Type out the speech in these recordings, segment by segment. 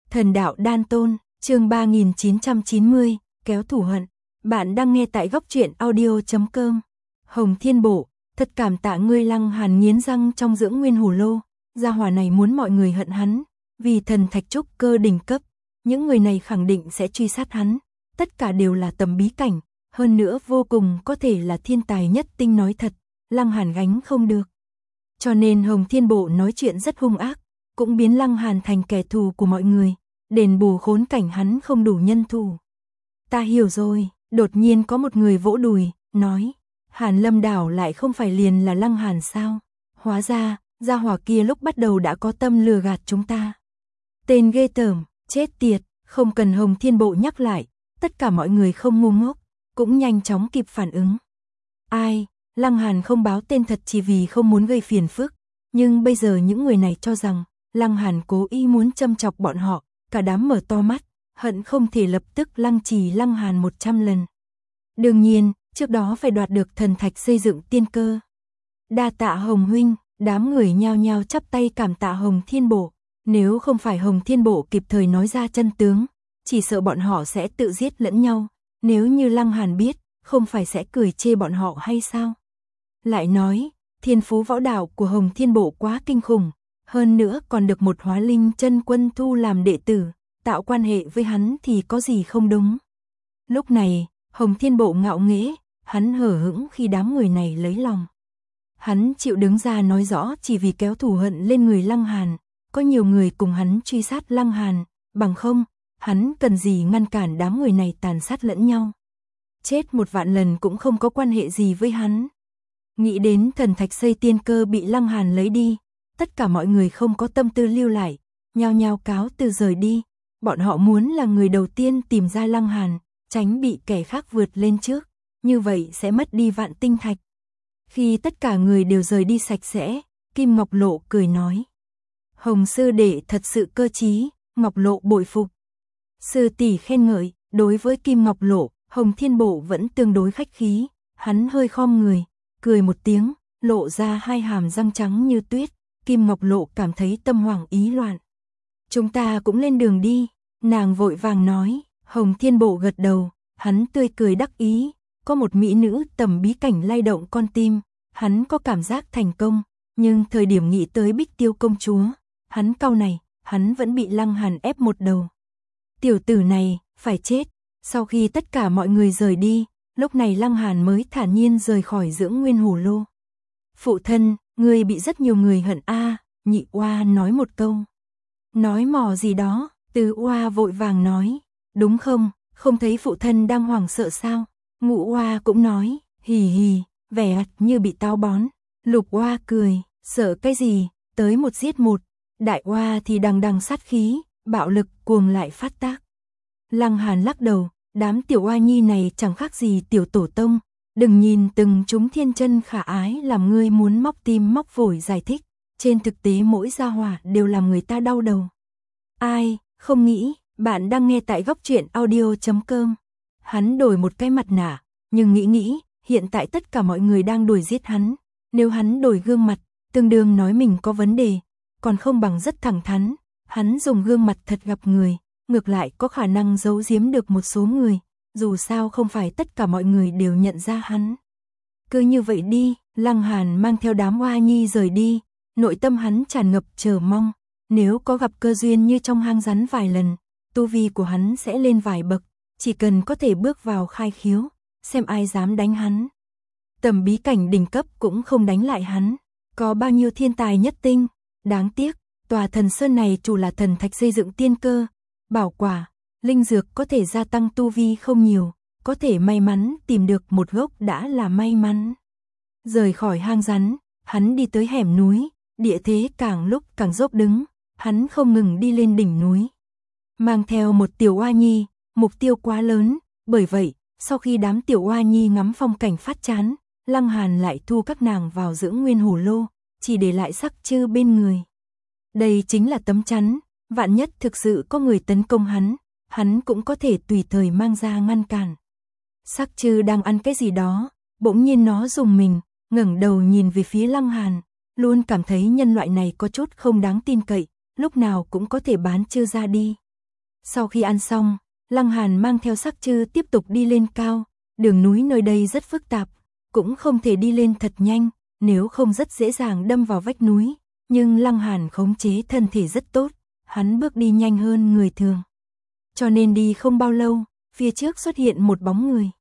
Thần đạo đan tôn, chương 3990, kéo thù hận. Bạn đang nghe tại góc truyện audio.com. Hồng Thiên Bộ, thật cảm tạ ngươi. Lăng Hàn nghiến răng trong dưỡng nguyên hổ lô. Gia hỏa này muốn mọi người hận hắn, vì thần thạch trúc cơ đỉnh cấp. Những người này khẳng định sẽ truy sát hắn. Tất cả đều là tầm bí cảnh, hơn nữa vô cùng có thể là thiên tài nhất tinh. Nói thật, Lăng Hàn gánh không được. Cho nên Hồng Thiên Bộ nói chuyện rất hung ác, cũng biến Lăng Hàn thành kẻ thù của mọi người, đền bù khốn cảnh hắn không đủ nhân thủ. Ta hiểu rồi. Đột nhiên có một người vỗ đùi, nói, Hàn Lâm Đảo lại không phải liền là Lăng Hàn sao? Hóa ra, gia hỏa kia lúc bắt đầu đã có tâm lừa gạt chúng ta. Tên ghê tởm, chết tiệt, không cần Hồng Thiên Bộ nhắc lại, tất cả mọi người không ngu ngốc, cũng nhanh chóng kịp phản ứng. Ai, Lăng Hàn không báo tên thật chỉ vì không muốn gây phiền phức, nhưng bây giờ những người này cho rằng Lăng Hàn cố ý muốn châm chọc bọn họ, cả đám mở to mắt, hận không thể lập tức lăng trì Lăng Hàn 100 lần. Đương nhiên, trước đó phải đoạt được thần thạch xây dựng tiên cơ. Đa tạ Hồng huynh, đám người nhao nhao chắp tay cảm tạ Hồng Thiên Bộ. Nếu không phải Hồng Thiên Bộ kịp thời nói ra chân tướng, chỉ sợ bọn họ sẽ tự giết lẫn nhau. Nếu như Lăng Hàn biết, không phải sẽ cười chê bọn họ hay sao? Lại nói, thiên phú võ đạo của Hồng Thiên Bộ quá kinh khủng, hơn nữa còn được một hóa linh chân quân thu làm đệ tử, tạo quan hệ với hắn thì có gì không đúng. Lúc này, Hồng Thiên Bộ ngạo nghễ, hắn hở hững khi đám người này lấy lòng. Hắn chịu đứng ra nói rõ chỉ vì kéo thù hận lên người Lăng Hàn, có nhiều người cùng hắn truy sát Lăng Hàn, bằng không, hắn cần gì ngăn cản đám người này tàn sát lẫn nhau. Chết 1.000.000 lần cũng không có quan hệ gì với hắn. Nghĩ đến thần thạch xây tiên cơ bị Lăng Hàn lấy đi, tất cả mọi người không có tâm tư lưu lại, nhao nhao cáo từ rời đi. Bọn họ muốn là người đầu tiên tìm ra Lăng Hàn, tránh bị kẻ khác vượt lên trước, như vậy sẽ mất đi vạn tinh thạch. Khi tất cả người đều rời đi sạch sẽ, Kim Ngọc Lộ cười nói, Hồng sư đệ thật sự cơ trí. Ngọc Lộ bội phục. Sư tỷ khen ngợi. Đối với Kim Ngọc Lộ, Hồng Thiên Bộ vẫn tương đối khách khí, hắn hơi khom người, cười một tiếng, lộ ra hai hàm răng trắng như tuyết. Kim Ngọc Lộ cảm thấy tâm hoảng ý loạn. Chúng ta cũng lên đường đi, nàng vội vàng nói. Hồng Thiên Bộ gật đầu, hắn tươi cười đắc ý, có một mỹ nữ tầm bí cảnh lay động con tim, hắn có cảm giác thành công, nhưng thời điểm nghĩ tới Bích Tiêu công chúa, hắn cau này, hắn vẫn bị Lăng Hàn ép một đầu. Tiểu tử này, phải chết. Sau khi tất cả mọi người rời đi, lúc này Lăng Hàn mới thản nhiên rời khỏi dưỡng nguyên hổ lô. Phụ thân, ngươi bị rất nhiều người hận a. Nhị oa nói một câu. Nói mò gì đó, Tứ oa vội vàng nói, đúng không, không thấy phụ thân đang hoảng sợ sao? Ngũ oa cũng nói, hì hì, vẻ như bị táo bón. Lục oa cười, sợ cái gì, tới một giết một. Đại oa thì đằng đằng sát khí, bạo lực cuồng lại phát tác. Lăng Hàn lắc đầu, đám tiểu oa nhi này chẳng khác gì tiểu tổ tông, đừng nhìn từng chúng thiên chân khả ái làm ngươi muốn móc tim móc phổi giải thích, trên thực tế mỗi gia hỏa đều làm người ta đau đầu. Ai, không nghĩ, bạn đang nghe tại góc truyện audio.com. Hắn đổi một cái mặt nạ, nhưng nghĩ, hiện tại tất cả mọi người đang đuổi giết hắn, nếu hắn đổi gương mặt, tương đương nói mình có vấn đề, còn không bằng rất thẳng thắn, hắn dùng gương mặt thật gặp người, ngược lại có khả năng giấu giếm được một số người, dù sao không phải tất cả mọi người đều nhận ra hắn. Cứ như vậy đi, Lăng Hàn mang theo đám hoa nhi rời đi, nội tâm hắn tràn ngập chờ mong, nếu có gặp cơ duyên như trong hang rắn vài lần, tu vi của hắn sẽ lên vài bậc, chỉ cần có thể bước vào khai khiếu, xem ai dám đánh hắn. Tầm bí cảnh đỉnh cấp cũng không đánh lại hắn, có bao nhiêu thiên tài nhất tinh. Đáng tiếc, tòa thần sơn này chủ là thần thạch xây dựng tiên cơ, bảo quả, linh dược có thể gia tăng tu vi không nhiều, có thể may mắn tìm được một gốc đã là may mắn. Rời khỏi hang rắn, hắn đi tới hẻm núi, địa thế càng lúc càng dốc đứng, hắn không ngừng đi lên đỉnh núi. Mang theo một tiểu oa nhi, mục tiêu quá lớn, bởi vậy, sau khi đám tiểu oa nhi ngắm phong cảnh phát chán, Lăng Hàn lại thu các nàng vào dưỡng nguyên hổ lô, chỉ để lại Sắc Trư bên người. Đây chính là tấm chắn, vạn nhất thực sự có người tấn công hắn cũng có thể tùy thời mang ra ngăn cản. Sắc Trư đang ăn cái gì đó, bỗng nhiên nó rùng mình, ngẩng đầu nhìn về phía Lăng Hàn, luôn cảm thấy nhân loại này có chút không đáng tin cậy, lúc nào cũng có thể bán Trư ra đi. Sau khi ăn xong, Lăng Hàn mang theo Sắc Trư tiếp tục đi lên cao, đường núi nơi đây rất phức tạp, cũng không thể đi lên thật nhanh, nếu không rất dễ dàng đâm vào vách núi, nhưng Lăng Hàn khống chế thân thể rất tốt, hắn bước đi nhanh hơn người thường. Cho nên đi không bao lâu, phía trước xuất hiện một bóng người.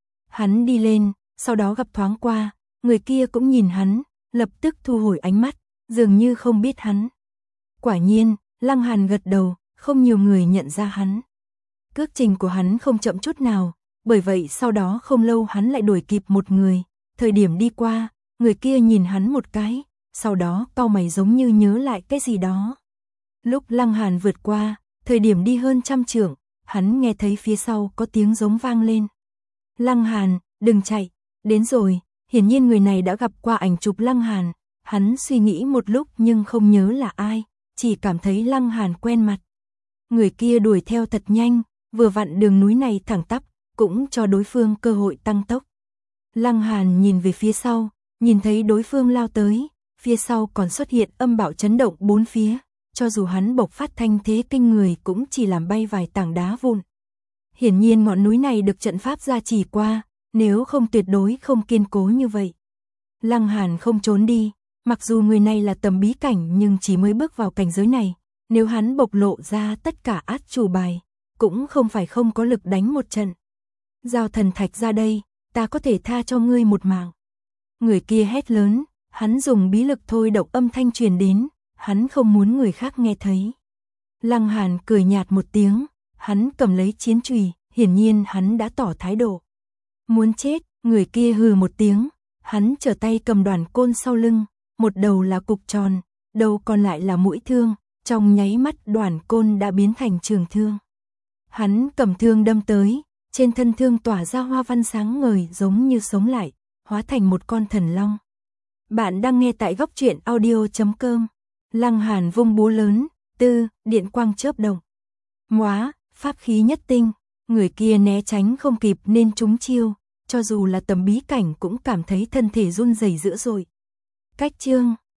Hắn đi lên, sau đó gặp thoáng qua, người kia cũng nhìn hắn, lập tức thu hồi ánh mắt, dường như không biết hắn. Quả nhiên, Lăng Hàn gật đầu, không nhiều người nhận ra hắn. Cước trình của hắn không chậm chút nào, bởi vậy sau đó không lâu hắn lại đuổi kịp một người, thời điểm đi qua, người kia nhìn hắn một cái, sau đó cau mày giống như nhớ lại cái gì đó. Lúc Lăng Hàn vượt qua, thời điểm đi hơn 100 trượng, hắn nghe thấy phía sau có tiếng giống vang lên. Lăng Hàn, đừng chạy, đến rồi, hiển nhiên người này đã gặp qua ảnh chụp Lăng Hàn, hắn suy nghĩ một lúc nhưng không nhớ là ai, chỉ cảm thấy Lăng Hàn quen mặt. Người kia đuổi theo thật nhanh, vừa vặn đường núi này thẳng tắp, cũng cho đối phương cơ hội tăng tốc. Lăng Hàn nhìn về phía sau, nhìn thấy đối phương lao tới, phía sau còn xuất hiện âm bạo chấn động bốn phía, cho dù hắn bộc phát thanh thế kinh người cũng chỉ làm bay vài tảng đá vụn. Hiển nhiên ngọn núi này được trận pháp gia trì qua, nếu không tuyệt đối không kiên cố như vậy. Lăng Hàn không trốn đi, mặc dù người này là tầm bí cảnh nhưng chỉ mới bước vào cảnh giới này, nếu hắn bộc lộ ra tất cả át chủ bài, cũng không phải không có lực đánh một trận. Giao thần thạch ra đây, ta có thể tha cho ngươi một mạng. Người kia hét lớn, hắn dùng bí lực thôi động âm thanh truyền đến, hắn không muốn người khác nghe thấy. Lăng Hàn cười nhạt một tiếng, hắn cầm lấy chiến chùy, hiển nhiên hắn đã tỏ thái độ. Muốn chết, người kia hừ một tiếng, hắn trở tay cầm đoàn côn sau lưng, một đầu là cục tròn, đầu còn lại là mũi thương, trong nháy mắt đoàn côn đã biến thành trường thương. Hắn cầm thương đâm tới, trên thân thương tỏa ra hoa văn sáng ngời giống như sống lại, hóa thành một con thần long. Bạn đang nghe tại góc truyện audio.com. Lăng Hàn vung búa lớn, điện quang chớp động. Móa, pháp khí nhất tinh, người kia né tránh không kịp nên trúng chiêu, cho dù là tầm bí cảnh cũng cảm thấy thân thể run rẩy dữ dội. Cách chương